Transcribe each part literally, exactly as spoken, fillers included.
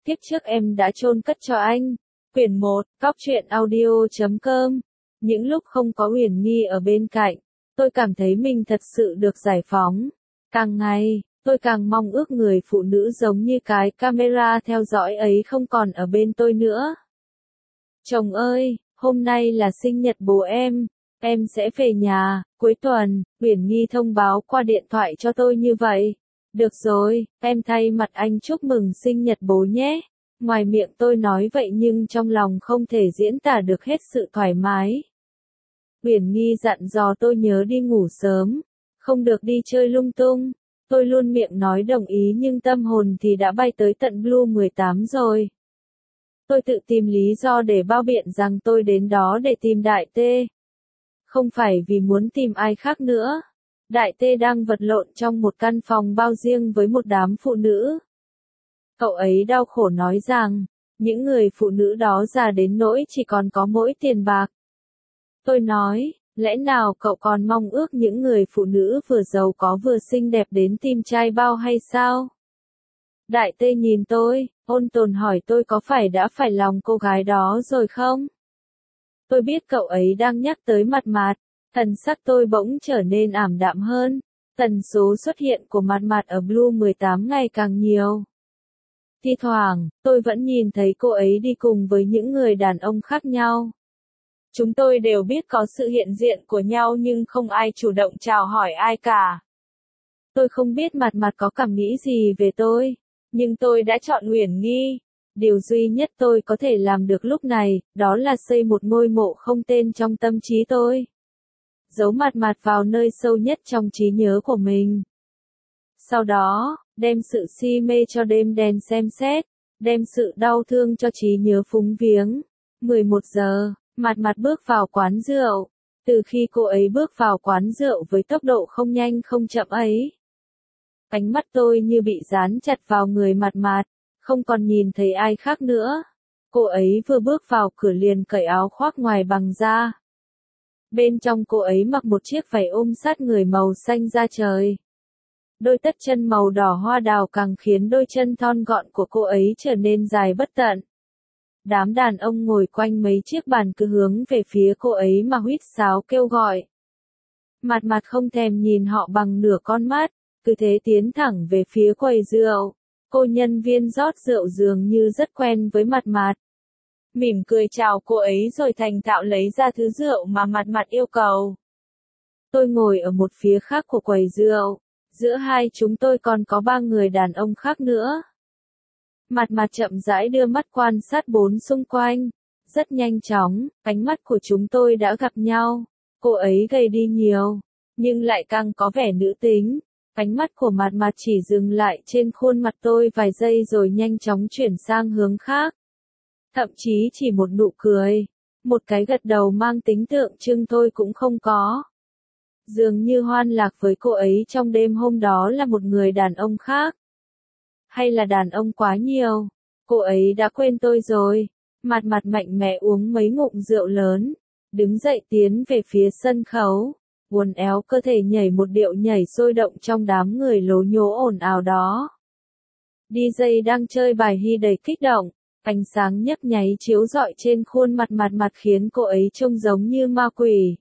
kiếp trước em đã chôn cất cho anh. Quyển một, cóc truyện audio chấm com. Những lúc không có Uyển Nhi ở bên cạnh, tôi cảm thấy mình thật sự được giải phóng. Càng ngày, tôi càng mong ước người phụ nữ giống như cái camera theo dõi ấy không còn ở bên tôi nữa. Chồng ơi, hôm nay là sinh nhật bố em, em sẽ về nhà, cuối tuần, Uyển Nhi thông báo qua điện thoại cho tôi như vậy. Được rồi, em thay mặt anh chúc mừng sinh nhật bố nhé. Ngoài miệng tôi nói vậy nhưng trong lòng không thể diễn tả được hết sự thoải mái. Uyển Nhi dặn dò tôi nhớ đi ngủ sớm, không được đi chơi lung tung. Tôi luôn miệng nói đồng ý nhưng tâm hồn thì đã bay tới tận Blue mười tám rồi. Tôi tự tìm lý do để bao biện rằng tôi đến đó để tìm Đại Tê. Không phải vì muốn tìm ai khác nữa. Đại Tê đang vật lộn trong một căn phòng bao riêng với một đám phụ nữ. Cậu ấy đau khổ nói rằng, những người phụ nữ đó già đến nỗi chỉ còn có mỗi tiền bạc. Tôi nói, lẽ nào cậu còn mong ước những người phụ nữ vừa giàu có vừa xinh đẹp đến tìm trai bao hay sao? Đại Tê nhìn tôi, ôn tồn hỏi tôi có phải đã phải lòng cô gái đó rồi không? Tôi biết cậu ấy đang nhắc tới Mạt Mạt, thần sắc tôi bỗng trở nên ảm đạm hơn, tần số xuất hiện của Mạt Mạt ở Blue mười tám ngày càng nhiều. Thi thoảng, tôi vẫn nhìn thấy cô ấy đi cùng với những người đàn ông khác nhau. Chúng tôi đều biết có sự hiện diện của nhau nhưng không ai chủ động chào hỏi ai cả. Tôi không biết Mạt Mạt có cảm nghĩ gì về tôi, nhưng tôi đã chọn Uyển Nhi. Điều duy nhất tôi có thể làm được lúc này, đó là xây một ngôi mộ không tên trong tâm trí tôi. Giấu Mạt Mạt vào nơi sâu nhất trong trí nhớ của mình. Sau đó, đem sự si mê cho đêm đen xem xét, đem sự đau thương cho trí nhớ phúng viếng. mười một giờ, Mạt Mạt bước vào quán rượu. Từ khi cô ấy bước vào quán rượu với tốc độ không nhanh không chậm ấy, ánh mắt tôi như bị dán chặt vào người Mạt Mạt, không còn nhìn thấy ai khác nữa. Cô ấy vừa bước vào cửa liền cởi áo khoác ngoài bằng da. Bên trong cô ấy mặc một chiếc váy ôm sát người màu xanh da trời. Đôi tất chân màu đỏ hoa đào càng khiến đôi chân thon gọn của cô ấy trở nên dài bất tận. Đám đàn ông ngồi quanh mấy chiếc bàn cứ hướng về phía cô ấy mà huýt sáo kêu gọi. Mạt Mạt không thèm nhìn họ bằng nửa con mắt, cứ thế tiến thẳng về phía quầy rượu. Cô nhân viên rót rượu dường như rất quen với Mạt Mạt. Mỉm cười chào cô ấy rồi thành thạo lấy ra thứ rượu mà Mạt Mạt yêu cầu. Tôi ngồi ở một phía khác của quầy rượu. Giữa hai chúng tôi còn có ba người đàn ông khác nữa. Mạt Mạt chậm rãi đưa mắt quan sát bốn xung quanh. Rất nhanh chóng, ánh mắt của chúng tôi đã gặp nhau. Cô ấy gầy đi nhiều, nhưng lại càng có vẻ nữ tính. Ánh mắt của Mạt Mạt chỉ dừng lại trên khuôn mặt tôi vài giây rồi nhanh chóng chuyển sang hướng khác. Thậm chí chỉ một nụ cười, một cái gật đầu mang tính tượng trưng thôi cũng không có. Dường như hoan lạc với cô ấy trong đêm hôm đó là một người đàn ông khác. Hay là đàn ông quá nhiều, cô ấy đã quên tôi rồi. Mạt Mạt mạnh mẽ uống mấy ngụm rượu lớn, đứng dậy tiến về phía sân khấu, uốn éo cơ thể nhảy một điệu nhảy sôi động trong đám người lố nhố ồn ào đó. đi jây đang chơi bài hy đầy kích động, ánh sáng nhấp nháy chiếu rọi trên khuôn mặt Mạt Mạt khiến cô ấy trông giống như ma quỷ.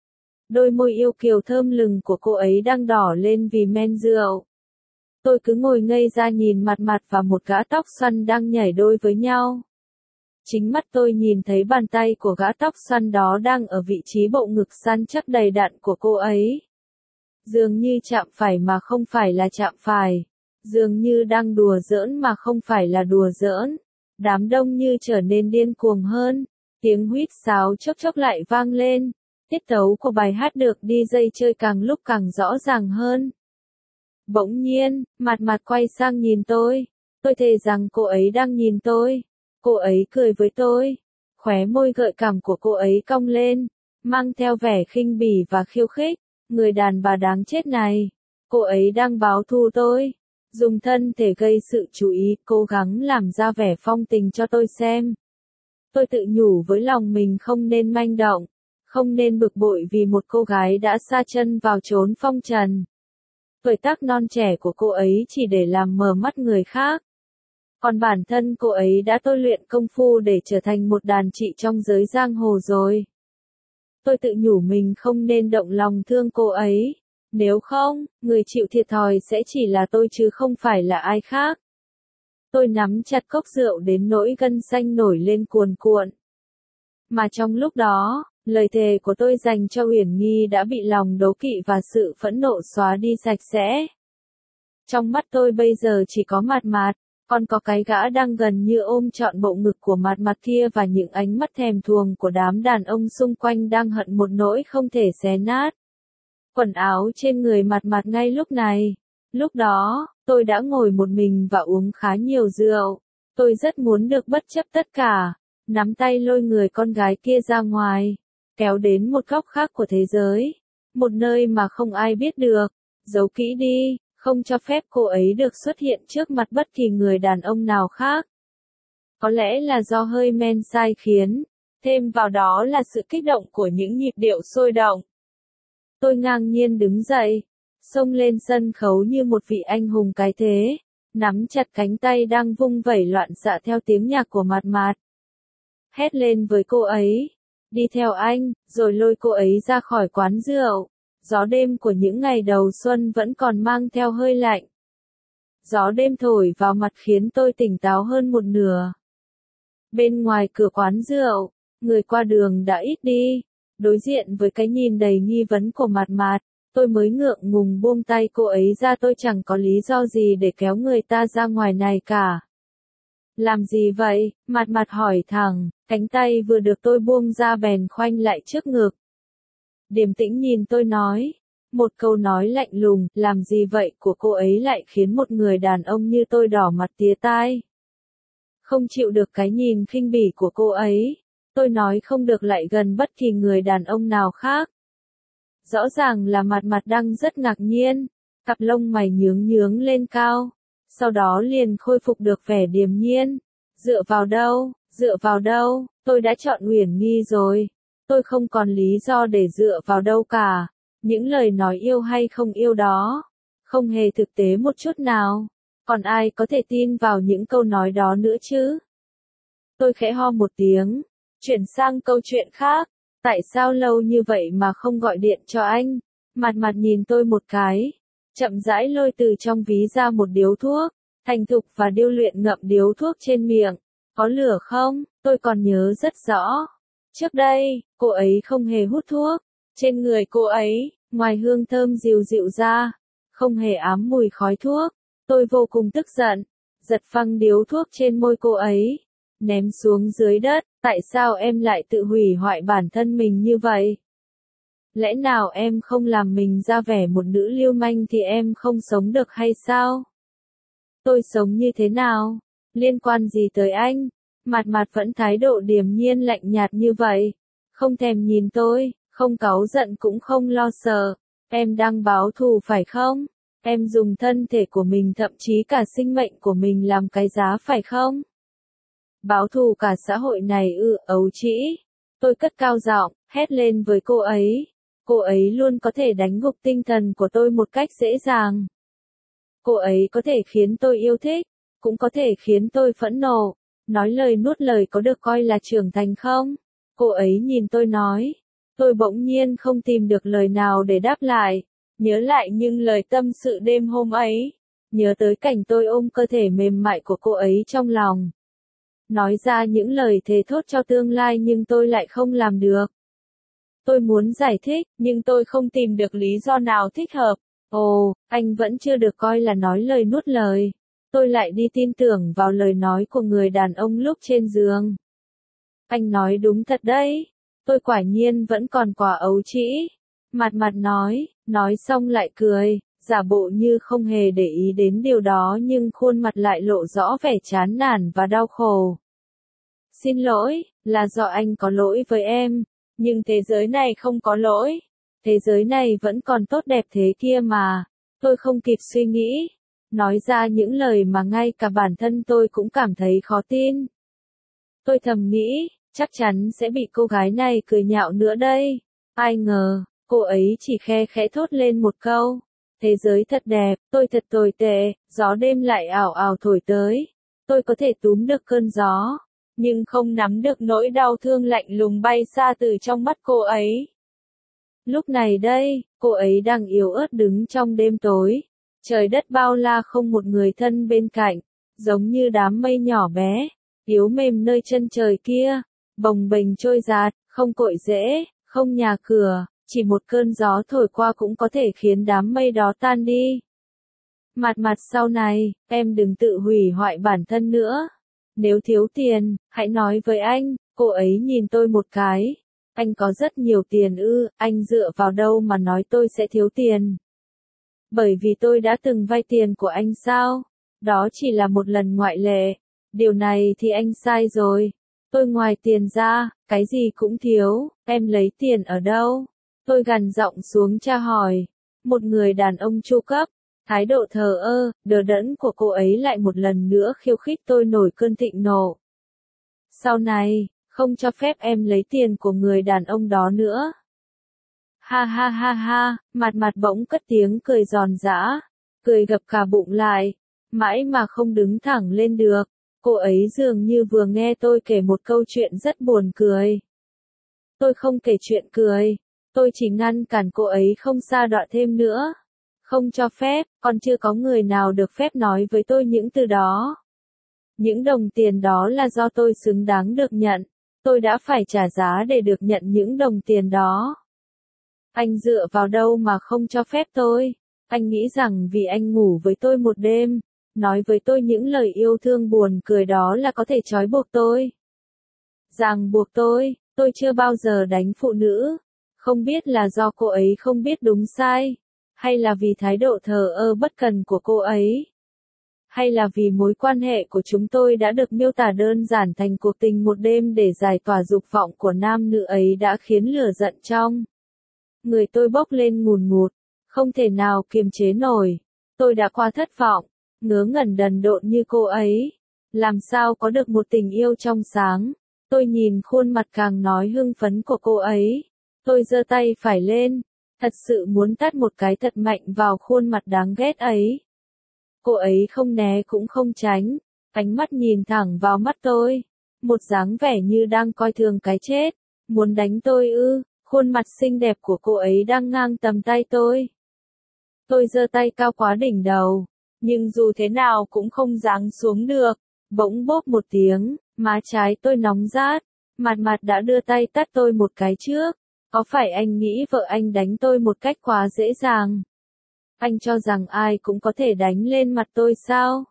Đôi môi yêu kiều thơm lừng của cô ấy đang đỏ lên vì men rượu. Tôi cứ ngồi ngây ra nhìn Mạt Mạt và một gã tóc xoăn đang nhảy đôi với nhau. Chính mắt tôi nhìn thấy bàn tay của gã tóc xoăn đó đang ở vị trí bộ ngực săn chắc đầy đặn của cô ấy. Dường như chạm phải mà không phải là chạm phải. Dường như đang đùa giỡn mà không phải là đùa giỡn. Đám đông như trở nên điên cuồng hơn. Tiếng huýt sáo chốc chốc lại vang lên. Tiết tấu của bài hát được đi jây chơi càng lúc càng rõ ràng hơn. Bỗng nhiên, Mạt Mạt quay sang nhìn tôi. Tôi thề rằng cô ấy đang nhìn tôi. Cô ấy cười với tôi. Khóe môi gợi cảm của cô ấy cong lên, mang theo vẻ khinh bỉ và khiêu khích. Người đàn bà đáng chết này. Cô ấy đang báo thù tôi. Dùng thân thể gây sự chú ý, cố gắng làm ra vẻ phong tình cho tôi xem. Tôi tự nhủ với lòng mình không nên manh động. Không nên bực bội vì một cô gái đã sa chân vào chốn phong trần. Tuổi tác non trẻ của cô ấy chỉ để làm mờ mắt người khác. Còn bản thân cô ấy đã tôi luyện công phu để trở thành một đàn chị trong giới giang hồ rồi. Tôi tự nhủ mình không nên động lòng thương cô ấy. Nếu không, người chịu thiệt thòi sẽ chỉ là tôi chứ không phải là ai khác. Tôi nắm chặt cốc rượu đến nỗi gân xanh nổi lên cuồn cuộn. Mà trong lúc đó, lời thề của tôi dành cho Uyển Nhi đã bị lòng đố kỵ và sự phẫn nộ xóa đi sạch sẽ. Trong mắt tôi bây giờ chỉ có Mạt Mạt, còn có cái gã đang gần như ôm trọn bộ ngực của Mạt Mạt kia và những ánh mắt thèm thuồng của đám đàn ông xung quanh đang hận một nỗi không thể xé nát quần áo trên người Mạt Mạt ngay lúc này. Lúc đó, tôi đã ngồi một mình và uống khá nhiều rượu. Tôi rất muốn được bất chấp tất cả, nắm tay lôi người con gái kia ra ngoài, kéo đến một góc khác của thế giới, một nơi mà không ai biết được, giấu kỹ đi, không cho phép cô ấy được xuất hiện trước mặt bất kỳ người đàn ông nào khác. Có lẽ là do hơi men sai khiến, thêm vào đó là sự kích động của những nhịp điệu sôi động. Tôi ngang nhiên đứng dậy, xông lên sân khấu như một vị anh hùng cái thế, nắm chặt cánh tay đang vung vẩy loạn xạ theo tiếng nhạc của Mạt Mạt. Hét lên với cô ấy, đi theo anh, rồi lôi cô ấy ra khỏi quán rượu. Gió đêm của những ngày đầu xuân vẫn còn mang theo hơi lạnh. Gió đêm thổi vào mặt khiến tôi tỉnh táo hơn một nửa. Bên ngoài cửa quán rượu, người qua đường đã ít đi. Đối diện với cái nhìn đầy nghi vấn của Mạt Mạt, tôi mới ngượng ngùng buông tay cô ấy ra. Tôi chẳng có lý do gì để kéo người ta ra ngoài này cả. Làm gì vậy? Mạt Mạt hỏi thẳng, cánh tay vừa được tôi buông ra bèn khoanh lại trước ngực. Điềm tĩnh nhìn tôi nói, một câu nói lạnh lùng, làm gì vậy của cô ấy lại khiến một người đàn ông như tôi đỏ mặt tía tai. Không chịu được cái nhìn khinh bỉ của cô ấy, tôi nói không được lại gần bất kỳ người đàn ông nào khác. Rõ ràng là Mạt Mạt đang rất ngạc nhiên, cặp lông mày nhướng nhướng lên cao, sau đó liền khôi phục được vẻ điềm nhiên. Dựa vào đâu, dựa vào đâu, tôi đã chọn Uyển Nhi rồi. Tôi không còn lý do để dựa vào đâu cả. Những lời nói yêu hay không yêu đó, không hề thực tế một chút nào. Còn ai có thể tin vào những câu nói đó nữa chứ? Tôi khẽ ho một tiếng, chuyển sang câu chuyện khác. Tại sao lâu như vậy mà không gọi điện cho anh? Mạt Mạt nhìn tôi một cái, chậm rãi lôi từ trong ví ra một điếu thuốc, thành thục và điêu luyện ngậm điếu thuốc trên miệng. Có lửa không? Tôi còn nhớ rất rõ. Trước đây, cô ấy không hề hút thuốc. Trên người cô ấy, ngoài hương thơm dịu dịu ra, không hề ám mùi khói thuốc. Tôi vô cùng tức giận, giật phăng điếu thuốc trên môi cô ấy, ném xuống dưới đất. Tại sao em lại tự hủy hoại bản thân mình như vậy? Lẽ nào em không làm mình ra vẻ một nữ lưu manh thì em không sống được hay sao? Tôi sống như thế nào? Liên quan gì tới anh? Mạt Mạt vẫn thái độ điềm nhiên lạnh nhạt như vậy. Không thèm nhìn tôi, không cáu giận cũng không lo sợ. Em đang báo thù phải không? Em dùng thân thể của mình thậm chí cả sinh mệnh của mình làm cái giá phải không? Báo thù cả xã hội này ư? Ấu trĩ. Tôi cất cao giọng, hét lên với cô ấy. Cô ấy luôn có thể đánh gục tinh thần của tôi một cách dễ dàng. Cô ấy có thể khiến tôi yêu thích, cũng có thể khiến tôi phẫn nộ. Nói lời nuốt lời có được coi là trưởng thành không? Cô ấy nhìn tôi nói. Tôi bỗng nhiên không tìm được lời nào để đáp lại. Nhớ lại những lời tâm sự đêm hôm ấy. Nhớ tới cảnh tôi ôm cơ thể mềm mại của cô ấy trong lòng. Nói ra những lời thề thốt cho tương lai nhưng tôi lại không làm được. Tôi muốn giải thích, nhưng tôi không tìm được lý do nào thích hợp. Ồ, anh vẫn chưa được coi là nói lời nuốt lời. Tôi lại đi tin tưởng vào lời nói của người đàn ông lúc trên giường. Anh nói đúng thật đấy. Tôi quả nhiên vẫn còn quả ấu trĩ. Mạt Mạt nói, nói xong lại cười, giả bộ như không hề để ý đến điều đó nhưng khuôn mặt lại lộ rõ vẻ chán nản và đau khổ. Xin lỗi, là do anh có lỗi với em, nhưng thế giới này không có lỗi. Thế giới này vẫn còn tốt đẹp thế kia mà. Tôi không kịp suy nghĩ. Nói ra những lời mà ngay cả bản thân tôi cũng cảm thấy khó tin. Tôi thầm nghĩ, chắc chắn sẽ bị cô gái này cười nhạo nữa đây. Ai ngờ, cô ấy chỉ khe khẽ thốt lên một câu. Thế giới thật đẹp, tôi thật tồi tệ, gió đêm lại ảo ảo thổi tới. tôi có thể túm được cơn gió, nhưng không nắm được nỗi đau thương lạnh lùng bay xa từ trong mắt cô ấy. Lúc này đây, cô ấy đang yếu ớt đứng trong đêm tối, trời đất bao la không một người thân bên cạnh, giống như đám mây nhỏ bé, yếu mềm nơi chân trời kia, bồng bềnh trôi dạt, không cội rễ, không nhà cửa, chỉ một cơn gió thổi qua cũng có thể khiến đám mây đó tan đi. Mặt mặt sau này, em đừng tự hủy hoại bản thân nữa. Nếu thiếu tiền, hãy nói với anh, cô ấy nhìn tôi một cái. Anh có rất nhiều tiền ư, anh dựa vào đâu mà nói tôi sẽ thiếu tiền? Bởi vì tôi đã từng vay tiền của anh sao? Đó chỉ là một lần ngoại lệ. Điều này thì anh sai rồi. Tôi ngoài tiền ra, cái gì cũng thiếu, em lấy tiền ở đâu? Tôi gằn giọng xuống tra hỏi. Một người đàn ông chu cấp. Thái độ thờ ơ, đờ đẫn của cô ấy lại một lần nữa khiêu khích tôi nổi cơn thịnh nộ. Sau này, không cho phép em lấy tiền của người đàn ông đó nữa. Ha ha ha ha, mặt mặt bỗng cất tiếng cười giòn giã, cười gập cả bụng lại, mãi mà không đứng thẳng lên được. Cô ấy dường như vừa nghe tôi kể một câu chuyện rất buồn cười. Tôi không kể chuyện cười, tôi chỉ ngăn cản cô ấy không sa đọa thêm nữa. Không cho phép, còn chưa có người nào được phép nói với tôi những từ đó. Những đồng tiền đó là do tôi xứng đáng được nhận. Tôi đã phải trả giá để được nhận những đồng tiền đó. Anh dựa vào đâu mà không cho phép tôi? Anh nghĩ rằng vì anh ngủ với tôi một đêm, nói với tôi những lời yêu thương buồn cười đó là có thể trói buộc tôi. Ràng buộc tôi, tôi chưa bao giờ đánh phụ nữ. Không biết là do cô ấy không biết đúng sai, hay là vì thái độ thờ ơ bất cần của cô ấy, hay là vì mối quan hệ của chúng tôi đã được miêu tả đơn giản thành cuộc tình một đêm để giải tỏa dục vọng của nam nữ ấy đã khiến lửa giận trong người tôi bốc lên ngùn ngụt, không thể nào kiềm chế nổi. Tôi đã quá thất vọng, ngớ ngẩn đần độn như cô ấy. Làm sao có được một tình yêu trong sáng? Tôi nhìn khuôn mặt càng nói hưng phấn của cô ấy. Tôi giơ tay phải lên, thật sự muốn tát một cái thật mạnh vào khuôn mặt đáng ghét ấy. Cô ấy không né cũng không tránh, ánh mắt nhìn thẳng vào mắt tôi, một dáng vẻ như đang coi thường cái chết. Muốn đánh tôi ư? Khuôn mặt xinh đẹp của cô ấy đang ngang tầm tay tôi. Tôi giơ tay cao quá đỉnh đầu, nhưng dù thế nào cũng không giáng xuống được. Bỗng bốp một tiếng, má trái tôi nóng rát, mặt mặt đã đưa tay tát tôi một cái trước. Có phải anh nghĩ vợ anh đánh tôi một cách quá dễ dàng? Anh cho rằng ai cũng có thể đánh lên mặt tôi sao?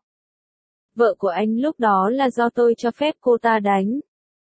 Vợ của anh lúc đó là do tôi cho phép cô ta đánh.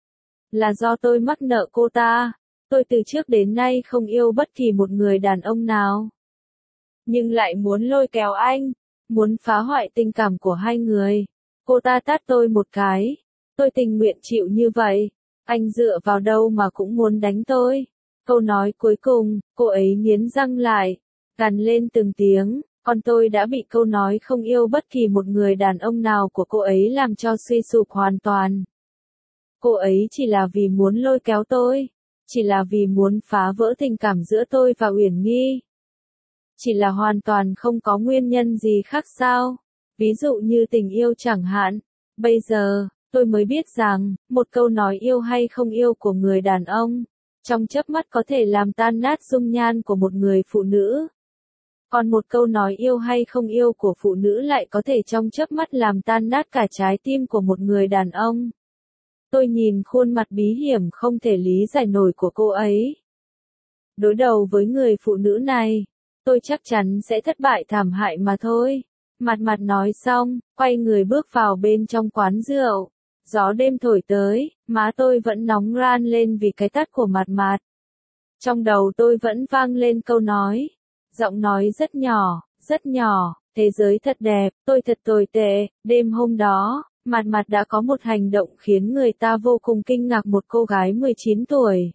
Là do tôi mắc nợ cô ta. Tôi từ trước đến nay không yêu bất kỳ một người đàn ông nào. Nhưng lại muốn lôi kéo anh, muốn phá hoại tình cảm của hai người. Cô ta tát tôi một cái. Tôi tình nguyện chịu như vậy. Anh dựa vào đâu mà cũng muốn đánh tôi. Câu nói cuối cùng, cô ấy nghiến răng lại, gằn lên từng tiếng, còn tôi đã bị câu nói không yêu bất kỳ một người đàn ông nào của cô ấy làm cho suy sụp hoàn toàn. Cô ấy chỉ là vì muốn lôi kéo tôi, chỉ là vì muốn phá vỡ tình cảm giữa tôi và Uyển Nghi. Chỉ là hoàn toàn không có nguyên nhân gì khác sao? Ví dụ như tình yêu chẳng hạn. Bây giờ, tôi mới biết rằng, một câu nói yêu hay không yêu của người đàn ông, trong chớp mắt có thể làm tan nát dung nhan của một người phụ nữ. Còn một câu nói yêu hay không yêu của phụ nữ lại có thể trong chớp mắt làm tan nát cả trái tim của một người đàn ông. Tôi nhìn khuôn mặt bí hiểm không thể lý giải nổi của cô ấy. Đối đầu với người phụ nữ này, tôi chắc chắn sẽ thất bại thảm hại mà thôi. Mặt mặt nói xong, quay người bước vào bên trong quán rượu. Gió đêm thổi tới, má tôi vẫn nóng ran lên vì cái tát của mặt mặt. Trong đầu tôi vẫn vang lên câu nói. Giọng nói rất nhỏ, rất nhỏ, thế giới thật đẹp, tôi thật tồi tệ. Đêm hôm đó, mặt mặt đã có một hành động khiến người ta vô cùng kinh ngạc. Một cô gái mười chín tuổi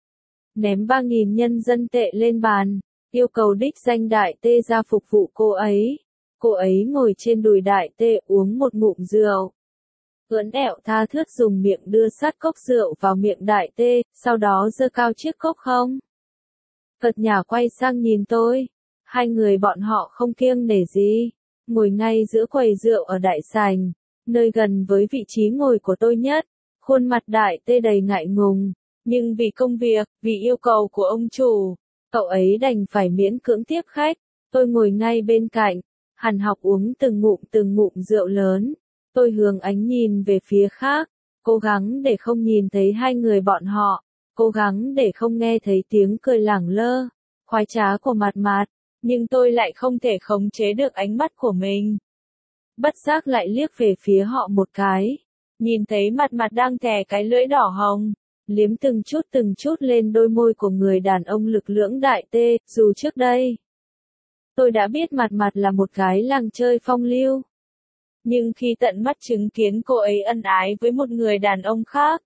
ném ba nghìn nhân dân tệ lên bàn, yêu cầu đích danh Đại Tê ra phục vụ cô ấy. Cô ấy ngồi trên đùi Đại Tê uống một ngụm rượu. Ưỡn ẹo tha thướt dùng miệng đưa sát cốc rượu vào miệng Đại Tê, sau đó giơ cao chiếc cốc không. Cợt nhả quay sang nhìn tôi. Hai người bọn họ không kiêng nể gì, ngồi ngay giữa quầy rượu ở đại sảnh, nơi gần với vị trí ngồi của tôi nhất. Khuôn mặt đại tê đầy ngại ngùng, nhưng vì công việc, vì yêu cầu của ông chủ, cậu ấy đành phải miễn cưỡng tiếp khách. Tôi ngồi ngay bên cạnh, Hàn Học uống từng ngụm từng ngụm rượu lớn. Tôi hướng ánh nhìn về phía khác, cố gắng để không nhìn thấy hai người bọn họ, cố gắng để không nghe thấy tiếng cười lẳng lơ, khoái trá của Mạt Mạt, nhưng tôi lại không thể khống chế được ánh mắt của mình. Bất giác lại liếc về phía họ một cái, nhìn thấy Mạt Mạt đang thè cái lưỡi đỏ hồng, liếm từng chút từng chút lên đôi môi của người đàn ông lực lưỡng đại tê, dù trước đây tôi đã biết Mạt Mạt là một gái làng chơi phong lưu. Nhưng khi tận mắt chứng kiến cô ấy ân ái với một người đàn ông khác,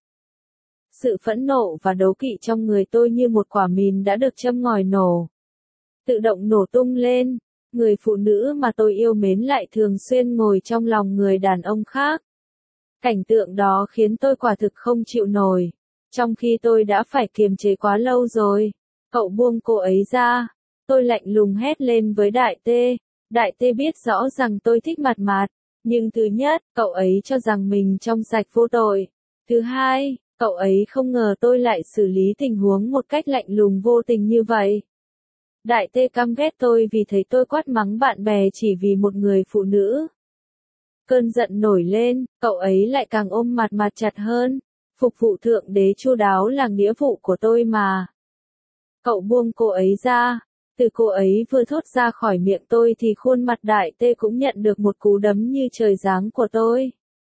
sự phẫn nộ và đố kỵ trong người tôi như một quả mìn đã được châm ngòi nổ. Tự động nổ tung lên, người phụ nữ mà tôi yêu mến lại thường xuyên ngồi trong lòng người đàn ông khác. Cảnh tượng đó khiến tôi quả thực không chịu nổi, trong khi tôi đã phải kiềm chế quá lâu rồi. Cậu buông cô ấy ra, tôi lạnh lùng hét lên với Đại Tê. Đại Tê biết rõ rằng tôi thích Mạt Mạt, nhưng thứ nhất, cậu ấy cho rằng mình trong sạch vô tội. Thứ hai, cậu ấy không ngờ tôi lại xử lý tình huống một cách lạnh lùng vô tình như vậy. Đại Tê căm ghét tôi vì thấy tôi quát mắng bạn bè chỉ vì một người phụ nữ. Cơn giận nổi lên, cậu ấy lại càng ôm Mạt Mạt chặt hơn. Phục vụ thượng đế chu đáo là nghĩa vụ của tôi mà. Cậu buông cô ấy ra. Từ cô ấy vừa thốt ra khỏi miệng tôi thì khuôn mặt Đại Tê cũng nhận được một cú đấm như trời giáng của tôi.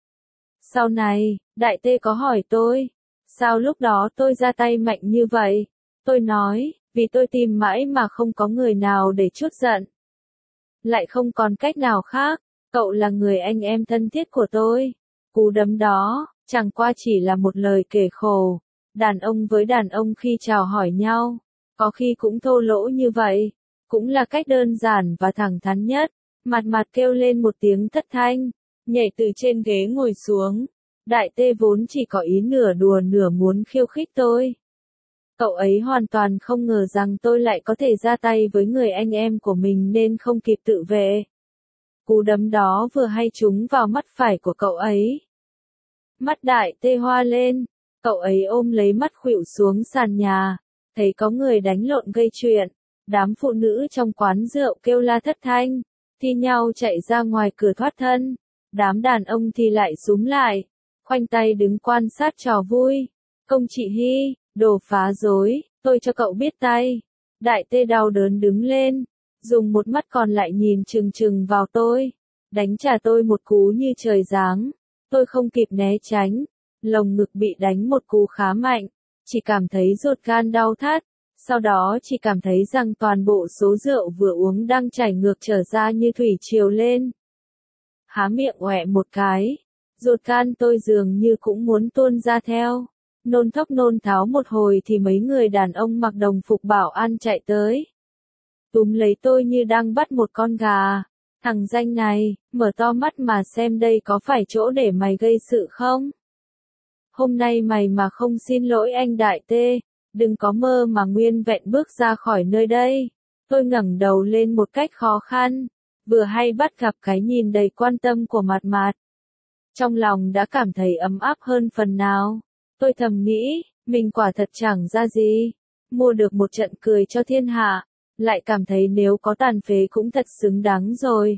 Sau này, Đại Tê có hỏi tôi, sao lúc đó tôi ra tay mạnh như vậy? Tôi nói, vì tôi tìm mãi mà không có người nào để trút giận. Lại không còn cách nào khác, cậu là người anh em thân thiết của tôi. Cú đấm đó, chẳng qua chỉ là một lời kể khổ. Đàn ông với đàn ông khi chào hỏi nhau, có khi cũng thô lỗ như vậy, cũng là cách đơn giản và thẳng thắn nhất. Mạt Mạt kêu lên một tiếng thất thanh, nhảy từ trên ghế ngồi xuống. Đại Tê vốn chỉ có ý nửa đùa nửa muốn khiêu khích tôi. Cậu ấy hoàn toàn không ngờ rằng tôi lại có thể ra tay với người anh em của mình nên không kịp tự vệ. Cú đấm đó vừa hay trúng vào mắt phải của cậu ấy. Mắt Đại Tê hoa lên, cậu ấy ôm lấy mắt khuỵu xuống sàn nhà, thấy có người đánh lộn gây chuyện. Đám phụ nữ trong quán rượu kêu la thất thanh, thi nhau chạy ra ngoài cửa thoát thân. Đám đàn ông thì lại xúm lại, khoanh tay đứng quan sát trò vui. Công chị Hy, đồ phá rối, tôi cho cậu biết tay. Đại Tê đau đớn đứng lên, dùng một mắt còn lại nhìn chừng chừng vào tôi, đánh trả tôi một cú như trời giáng. Tôi không kịp né tránh, lồng ngực bị đánh một cú khá mạnh, chỉ cảm thấy ruột gan đau thắt, sau đó chỉ cảm thấy rằng toàn bộ số rượu vừa uống đang chảy ngược trở ra như thủy triều lên. Há miệng oẹ một cái, ruột gan tôi dường như cũng muốn tuôn ra theo. Nôn thốc nôn tháo một hồi thì mấy người đàn ông mặc đồng phục bảo an chạy tới, túm lấy tôi như đang bắt một con gà. Thằng danh này, mở to mắt mà xem đây có phải chỗ để mày gây sự không? Hôm nay mày mà không xin lỗi anh Đại Tê, đừng có mơ mà nguyên vẹn bước ra khỏi nơi đây. Tôi ngẩng đầu lên một cách khó khăn, vừa hay bắt gặp cái nhìn đầy quan tâm của Mạt Mạt. Trong lòng đã cảm thấy ấm áp hơn phần nào. Tôi thầm nghĩ, mình quả thật chẳng ra gì, mua được một trận cười cho thiên hạ, lại cảm thấy nếu có tàn phế cũng thật xứng đáng rồi.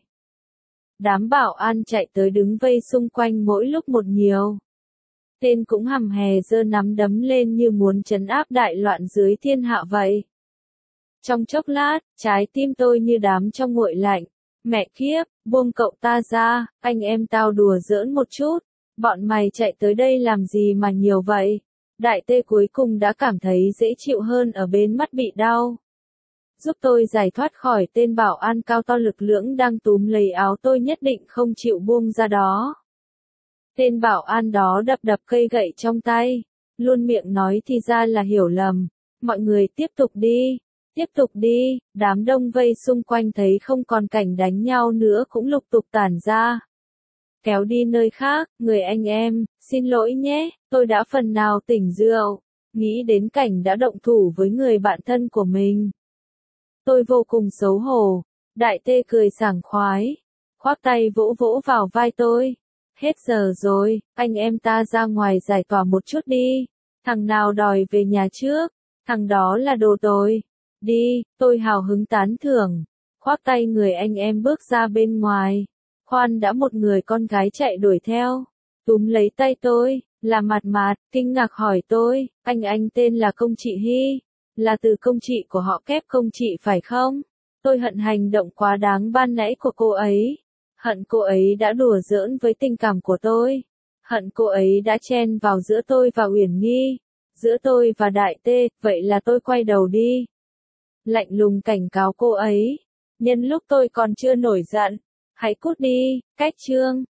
Đám bảo an chạy tới đứng vây xung quanh mỗi lúc một nhiều. Tên cũng hầm hè giơ nắm đấm lên như muốn trấn áp đại loạn dưới thiên hạ vậy. Trong chốc lát, trái tim tôi như đám trong nguội lạnh. Mẹ kiếp, buông cậu ta ra, anh em tao đùa giỡn một chút. Bọn mày chạy tới đây làm gì mà nhiều vậy? Đại Tê cuối cùng đã cảm thấy dễ chịu hơn ở bên mắt bị đau. Giúp tôi giải thoát khỏi tên bảo an cao to lực lưỡng đang túm lấy áo tôi nhất định không chịu buông ra đó. Tên bảo an đó đập đập cây gậy trong tay, luôn miệng nói thì ra là hiểu lầm. Mọi người tiếp tục đi, tiếp tục đi. Đám đông vây xung quanh thấy không còn cảnh đánh nhau nữa cũng lục tục tản ra. Kéo đi nơi khác, người anh em, xin lỗi nhé, tôi đã phần nào tỉnh rượu, nghĩ đến cảnh đã động thủ với người bạn thân của mình. Tôi vô cùng xấu hổ. Đại Tê cười sảng khoái, khoác tay vỗ vỗ vào vai tôi. Hết giờ rồi, anh em ta ra ngoài giải tỏa một chút đi. Thằng nào đòi về nhà trước, thằng đó là đồ tồi. Đi, tôi hào hứng tán thưởng. Khoác tay người anh em bước ra bên ngoài. Khoan đã, một người con gái chạy đuổi theo. Túm lấy tay tôi, là Mạt Mạt, kinh ngạc hỏi tôi, anh anh tên là Công Chị Hy. Là từ công chị của họ kép công chị phải không? Tôi hận hành động quá đáng ban nãy của cô ấy. Hận cô ấy đã đùa giỡn với tình cảm của tôi. Hận cô ấy đã chen vào giữa tôi và Uyển Nghi. Giữa tôi và Đại Tê, vậy là tôi quay đầu đi. Lạnh lùng cảnh cáo cô ấy. Nhân lúc tôi còn chưa nổi giận. Hãy cút đi, Cách Trương.